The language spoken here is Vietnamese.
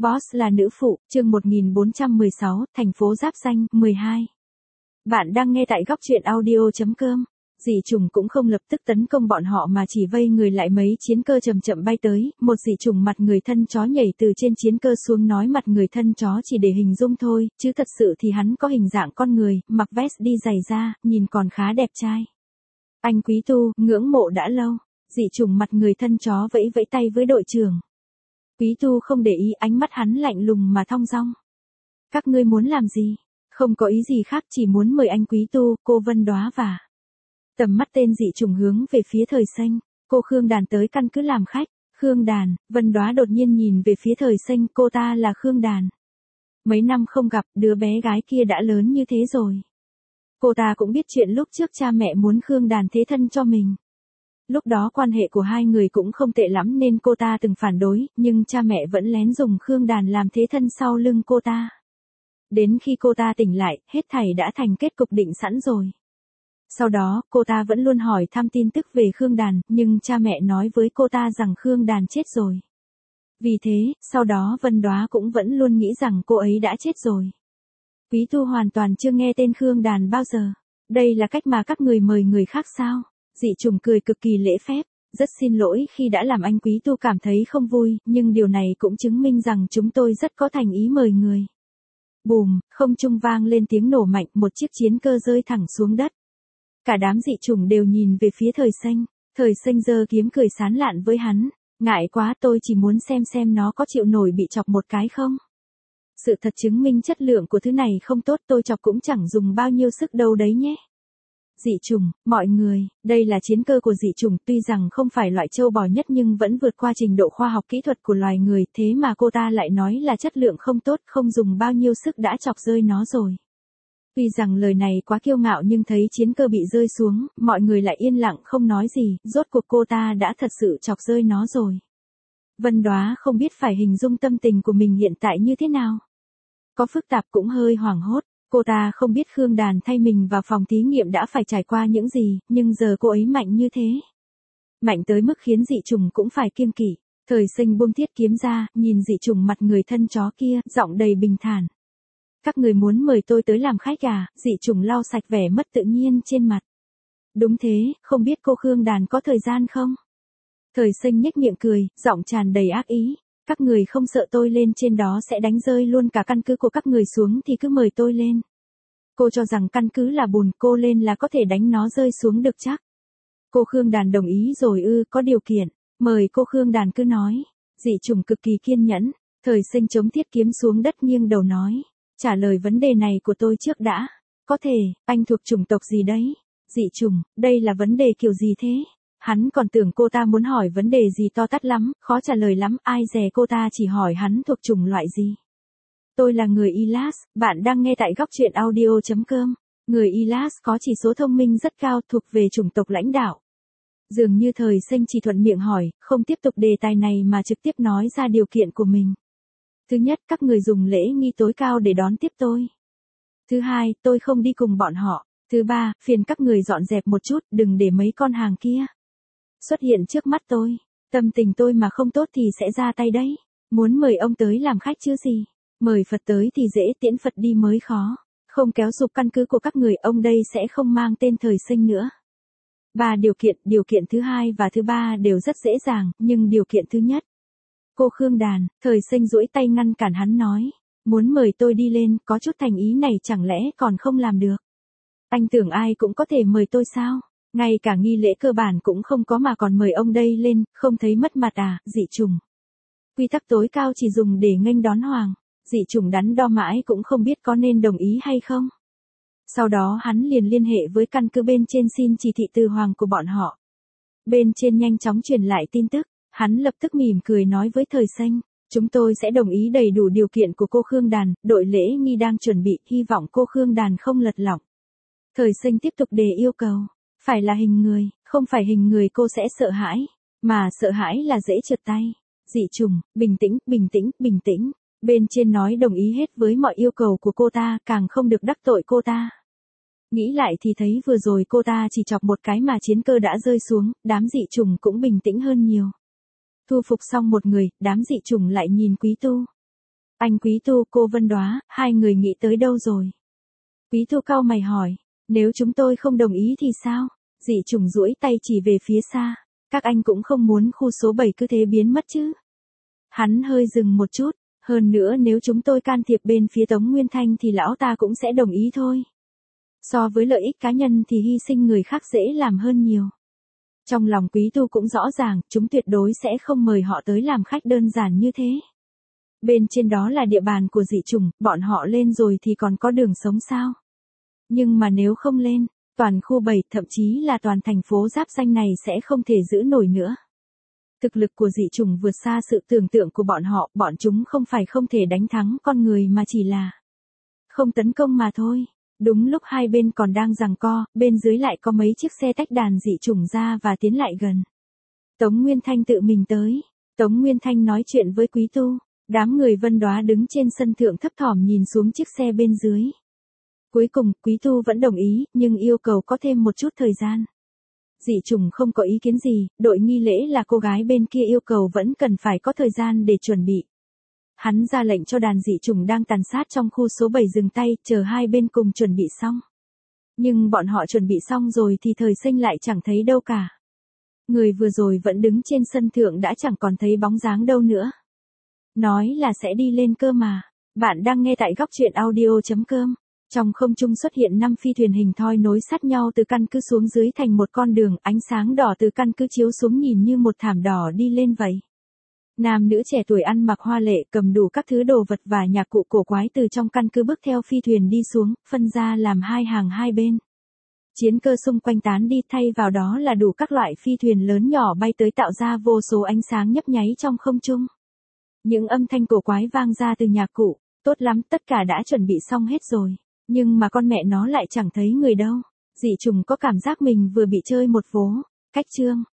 Boss là nữ phụ, chương 1416, thành phố Giáp Danh, 12. Bạn đang nghe tại góc truyện audio.com. Dị chủng cũng không lập tức tấn công bọn họ mà chỉ vây người lại mấy chiến cơ chậm chậm bay tới, một dị chủng mặt người thân chó nhảy từ trên chiến cơ xuống nói mặt người thân chó chỉ để hình dung thôi, chứ thật sự thì hắn có hình dạng con người, mặc vest đi giày da, nhìn còn khá đẹp trai. Anh Quý Tu, ngưỡng mộ đã lâu. Dị chủng mặt người thân chó vẫy vẫy tay với đội trưởng. Quý Tu không để ý, ánh mắt hắn lạnh lùng mà thong dong. Các ngươi muốn làm gì? Không có ý gì khác, chỉ muốn mời anh Quý Tu, cô Vân Đóa và tầm mắt tên dị chủng hướng về phía Thời Xanh. Cô Khương Đàn tới căn cứ làm khách. Khương Đàn, Vân Đóa đột nhiên nhìn về phía Thời Xanh, cô ta là Khương Đàn. Mấy năm không gặp, đứa bé gái kia đã lớn như thế rồi. Cô ta cũng biết chuyện lúc trước cha mẹ muốn Khương Đàn thế thân cho mình. Lúc đó quan hệ của hai người cũng không tệ lắm nên cô ta từng phản đối, nhưng cha mẹ vẫn lén dùng Khương Đàn làm thế thân sau lưng cô ta. Đến khi cô ta tỉnh lại, hết thảy đã thành kết cục định sẵn rồi. Sau đó, cô ta vẫn luôn hỏi thăm tin tức về Khương Đàn, nhưng cha mẹ nói với cô ta rằng Khương Đàn chết rồi. Vì thế, sau đó Vân Đóa cũng vẫn luôn nghĩ rằng cô ấy đã chết rồi. Quý Tu hoàn toàn chưa nghe tên Khương Đàn bao giờ. Đây là cách mà các người mời người khác sao? Dị chủng cười cực kỳ lễ phép, rất xin lỗi khi đã làm anh Quý Tu cảm thấy không vui, nhưng điều này cũng chứng minh rằng chúng tôi rất có thành ý mời người. Bùm, không trung vang lên tiếng nổ mạnh, một chiếc chiến cơ rơi thẳng xuống đất. Cả đám dị chủng đều nhìn về phía Thời Xanh. Thời Xanh giơ kiếm cười sán lạn với hắn. Ngại quá, tôi chỉ muốn xem nó có chịu nổi bị chọc một cái không. Sự thật chứng minh chất lượng của thứ này không tốt, tôi chọc cũng chẳng dùng bao nhiêu sức đâu đấy nhé. Dị chủng, mọi người, đây là chiến cơ của dị chủng, tuy rằng không phải loại trâu bò nhất nhưng vẫn vượt qua trình độ khoa học kỹ thuật của loài người, thế mà cô ta lại nói là chất lượng không tốt, không dùng bao nhiêu sức đã chọc rơi nó rồi. Tuy rằng lời này quá kiêu ngạo nhưng thấy chiến cơ bị rơi xuống, mọi người lại yên lặng không nói gì, rốt cuộc cô ta đã thật sự chọc rơi nó rồi. Vân Đóa không biết phải hình dung tâm tình của mình hiện tại như thế nào. Có phức tạp cũng hơi hoảng hốt. Cô ta không biết Khương Đàn thay mình vào phòng thí nghiệm đã phải trải qua những gì, nhưng giờ cô ấy mạnh như thế. Mạnh tới mức khiến dị chủng cũng phải kiêng kỵ. Thời Xanh buông thiết kiếm ra, nhìn dị chủng mặt người thân chó kia, giọng đầy bình thản. Các người muốn mời tôi tới làm khách à? Dị chủng lau sạch vẻ mất tự nhiên trên mặt. Đúng thế, không biết cô Khương Đàn có thời gian không? Thời Xanh nhếch miệng cười, giọng tràn đầy ác ý. Các người không sợ tôi lên trên đó sẽ đánh rơi luôn cả căn cứ của các người xuống thì cứ mời tôi lên. Cô cho rằng căn cứ là bùn, cô lên là có thể đánh nó rơi xuống được chắc. Cô Khương Đàn đồng ý rồi ư, có điều kiện. Mời cô Khương Đàn cứ nói. Dị chủng cực kỳ kiên nhẫn. Thời Xanh chống thiết kiếm xuống đất nghiêng đầu nói. Trả lời vấn đề này của tôi trước đã. Có thể, anh thuộc chủng tộc gì đấy? Dị chủng, đây là vấn đề kiểu gì thế? Hắn còn tưởng cô ta muốn hỏi vấn đề gì to tát lắm, khó trả lời lắm, ai dè cô ta chỉ hỏi hắn thuộc chủng loại gì. Tôi là người Ilas, bạn đang nghe tại góc truyện audio.com. Người Ilas có chỉ số thông minh rất cao, thuộc về chủng tộc lãnh đạo. Dường như Thời Xanh chỉ thuận miệng hỏi, không tiếp tục đề tài này mà trực tiếp nói ra điều kiện của mình. Thứ nhất, các người dùng lễ nghi tối cao để đón tiếp tôi. Thứ hai, tôi không đi cùng bọn họ. Thứ ba, phiền các người dọn dẹp một chút, đừng để mấy con hàng kia xuất hiện trước mắt tôi. Tâm tình tôi mà không tốt thì sẽ ra tay đấy. Muốn mời ông tới làm khách chứ gì. Mời Phật tới thì dễ, tiễn Phật đi mới khó. Không kéo dục căn cứ của các người, ông đây sẽ không mang tên Thời Xanh nữa. Ba điều kiện thứ hai và thứ ba đều rất dễ dàng, nhưng điều kiện thứ nhất. Cô Khương Đàn, Thời Xanh duỗi tay ngăn cản hắn nói. Muốn mời tôi đi lên, có chút thành ý này chẳng lẽ còn không làm được. Anh tưởng ai cũng có thể mời tôi sao? Ngay cả nghi lễ cơ bản cũng không có mà còn mời ông đây lên, không thấy mất mặt à? Dị chủng. Quy tắc tối cao chỉ dùng để nghênh đón hoàng. Dị chủng đắn đo mãi cũng không biết có nên đồng ý hay không. Sau đó hắn liền liên hệ với căn cứ bên trên xin chỉ thị từ hoàng của bọn họ. Bên trên nhanh chóng truyền lại tin tức, hắn lập tức mỉm cười nói với Thời Xanh, chúng tôi sẽ đồng ý đầy đủ điều kiện của cô Khương Đàn, đội lễ nghi đang chuẩn bị, hy vọng cô Khương Đàn không lật lọng. Thời Xanh tiếp tục đề yêu cầu, phải là hình người, không phải hình người cô sẽ sợ hãi, mà sợ hãi là dễ trượt tay. Dị chủng, bình tĩnh. Bên trên nói đồng ý hết với mọi yêu cầu của cô ta, càng không được đắc tội cô ta. Nghĩ lại thì thấy vừa rồi cô ta chỉ chọc một cái mà chiến cơ đã rơi xuống, đám dị chủng cũng bình tĩnh hơn nhiều. Thu phục xong một người, đám dị chủng lại nhìn Quý Tu. Anh Quý Tu, cô Vân Đóa, hai người nghĩ tới đâu rồi? Quý Tu cau mày hỏi, nếu chúng tôi không đồng ý thì sao? Dị chủng duỗi tay chỉ về phía xa, các anh cũng không muốn khu số 7 cứ thế biến mất chứ? Hắn hơi dừng một chút, hơn nữa nếu chúng tôi can thiệp bên phía Tống Nguyên Thanh thì lão ta cũng sẽ đồng ý thôi. So với lợi ích cá nhân thì hy sinh người khác dễ làm hơn nhiều. Trong lòng Quý Tu cũng rõ ràng, chúng tuyệt đối sẽ không mời họ tới làm khách đơn giản như thế. Bên trên đó là địa bàn của dị chủng, bọn họ lên rồi thì còn có đường sống sao? Nhưng mà nếu không lên, toàn khu 7, thậm chí là toàn thành phố giáp danh này sẽ không thể giữ nổi nữa. Thực lực của dị chủng vượt xa sự tưởng tượng của bọn chúng không phải không thể đánh thắng con người mà chỉ là không tấn công mà thôi. Đúng lúc hai bên còn đang giằng co, bên dưới lại có mấy chiếc xe tách đàn dị chủng ra và tiến lại gần. Tống Nguyên Thanh tự mình tới. Tống Nguyên Thanh nói chuyện với Quý Tu. Đám người Vân Đóa đứng trên sân thượng thấp thỏm nhìn xuống chiếc xe bên dưới. Cuối cùng, Quý Tu vẫn đồng ý, nhưng yêu cầu có thêm một chút thời gian. Dị chủng không có ý kiến gì, đội nghi lễ là cô gái bên kia yêu cầu vẫn cần phải có thời gian để chuẩn bị. Hắn ra lệnh cho đàn dị chủng đang tàn sát trong khu số 7 dừng tay, chờ hai bên cùng chuẩn bị xong. Nhưng bọn họ chuẩn bị xong rồi thì Thời Sinh lại chẳng thấy đâu cả. Người vừa rồi vẫn đứng trên sân thượng đã chẳng còn thấy bóng dáng đâu nữa. Nói là sẽ đi lên cơ mà. Bạn đang nghe tại góc truyện audio.com. Trong không trung xuất hiện 5 phi thuyền hình thoi nối sát nhau từ căn cứ xuống dưới thành một con đường, ánh sáng đỏ từ căn cứ chiếu xuống nhìn như một thảm đỏ đi lên vậy. Nam nữ trẻ tuổi ăn mặc hoa lệ, cầm đủ các thứ đồ vật và nhạc cụ cổ quái từ trong căn cứ bước theo phi thuyền đi xuống, phân ra làm hai hàng hai bên. Chiến cơ xung quanh tán đi, thay vào đó là đủ các loại phi thuyền lớn nhỏ bay tới tạo ra vô số ánh sáng nhấp nháy trong không trung. Những âm thanh cổ quái vang ra từ nhạc cụ, tốt lắm, tất cả đã chuẩn bị xong hết rồi. Nhưng mà con mẹ nó lại chẳng thấy người đâu. Dị chủng có cảm giác mình vừa bị chơi một vố. Cách chương